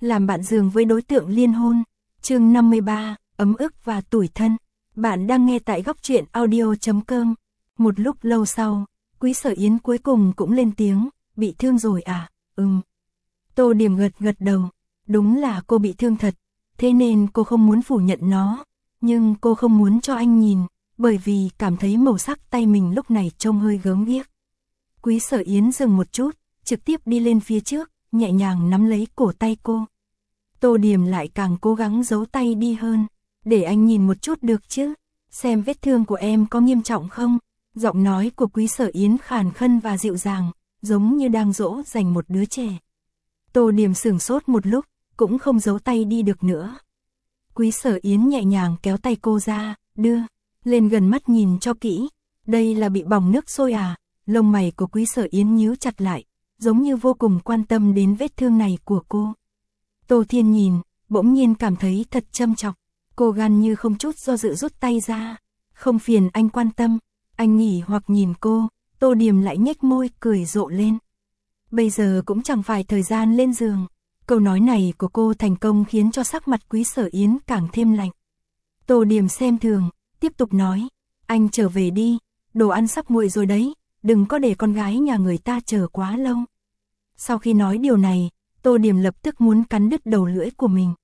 làm bạn giường với đối tượng liên hôn. Chương 53, ấm ức và tủi thân. Bạn đang nghe tại góc truyện audio.com. Một lúc lâu sau, Quý Sở Yến cuối cùng cũng lên tiếng, bị thương rồi à? Tô Điểm gật đầu, đúng là cô bị thương thật, thế nên cô không muốn phủ nhận nó, nhưng cô không muốn cho anh nhìn, bởi vì cảm thấy màu sắc tay mình lúc này trông hơi gớm ghiếc. Quý Sở Yến dừng một chút, trực tiếp đi lên phía trước, nhẹ nhàng nắm lấy cổ tay cô. Tô Điểm lại càng cố gắng giấu tay đi hơn, để anh nhìn một chút được chứ, xem vết thương của em có nghiêm trọng không? Giọng nói của Quý Sở Yến khàn khân và dịu dàng, giống như đang dỗ dành một đứa trẻ. Tô Điểm sửng sốt một lúc, cũng không giấu tay đi được nữa. Quý Sở Yến nhẹ nhàng kéo tay cô ra, đưa lên gần mắt nhìn cho kỹ. Đây là bị bỏng nước sôi à? Lông mày của Quý Sở Yến nhíu chặt lại, giống như vô cùng quan tâm đến vết thương này của cô. Tô Thiên nhìn, bỗng nhiên cảm thấy thật châm chọc. Cô gan như không chút do dự rút tay ra. Không phiền anh quan tâm. Anh nghỉ hoặc nhìn cô, Tô Điểm lại nhếch môi cười rộ lên. Bây giờ cũng chẳng phải thời gian lên giường. Câu nói này của cô thành công khiến cho sắc mặt Quý Sở Yến càng thêm lạnh. Tô Điểm xem thường, tiếp tục nói, anh trở về đi, đồ ăn sắp nguội rồi đấy, đừng có để con gái nhà người ta chờ quá lâu. Sau khi nói điều này, Tô Điểm lập tức muốn cắn đứt đầu lưỡi của mình.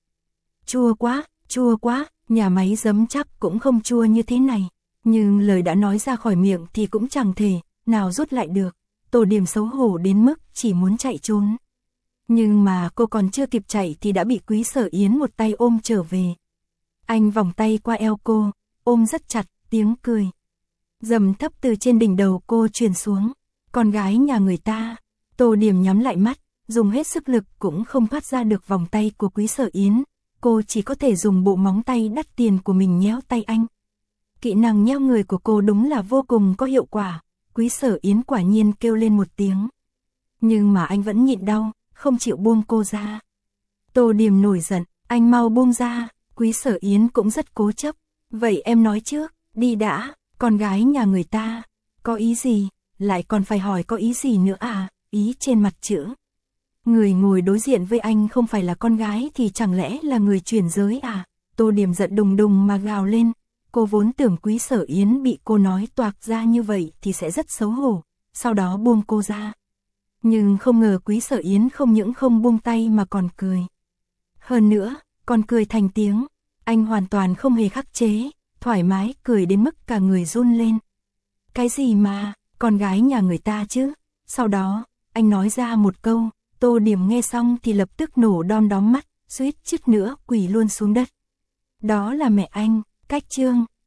Chua quá, nhà máy giấm chắc cũng không chua như thế này. Nhưng lời đã nói ra khỏi miệng thì cũng chẳng thể nào rút lại được. Tô Điểm xấu hổ đến mức chỉ muốn chạy trốn. Nhưng mà cô còn chưa kịp chạy thì đã bị Quý Sở Yến một tay ôm trở về. Anh vòng tay qua eo cô, ôm rất chặt, tiếng cười trầm thấp từ trên đỉnh đầu cô truyền xuống. Con gái nhà người ta. Tô Điểm nhắm lại mắt, dùng hết sức lực cũng không thoát ra được vòng tay của Quý Sở Yến. Cô chỉ có thể dùng bộ móng tay đắt tiền của mình nhéo tay anh. Kỹ năng nhéo người của cô đúng là vô cùng có hiệu quả. Quý Sở Yến quả nhiên kêu lên một tiếng. Nhưng mà anh vẫn nhịn đau, không chịu buông cô ra. Tô Điểm nổi giận, anh mau buông ra. Quý Sở Yến cũng rất cố chấp. Vậy em nói trước, đi đã, con gái nhà người ta. Có ý gì, lại còn phải hỏi có ý gì nữa à, ý trên mặt chữ. Người ngồi đối diện với anh không phải là con gái thì chẳng lẽ là người chuyển giới à? Tô Điểm giận đùng đùng mà gào lên. Cô vốn tưởng Quý Sở Yến bị cô nói toạc ra như vậy thì sẽ rất xấu hổ, sau đó buông cô ra. Nhưng không ngờ Quý Sở Yến không những không buông tay mà còn cười. Hơn nữa, còn cười thành tiếng. Anh hoàn toàn không hề khắc chế, thoải mái cười đến mức cả người run lên. Cái gì mà, con gái nhà người ta chứ? Sau đó, anh nói ra một câu, Tô Điểm nghe xong thì lập tức nổ đom đóm mắt, suýt chút nữa quỳ luôn xuống đất. Đó là mẹ anh. Cách chương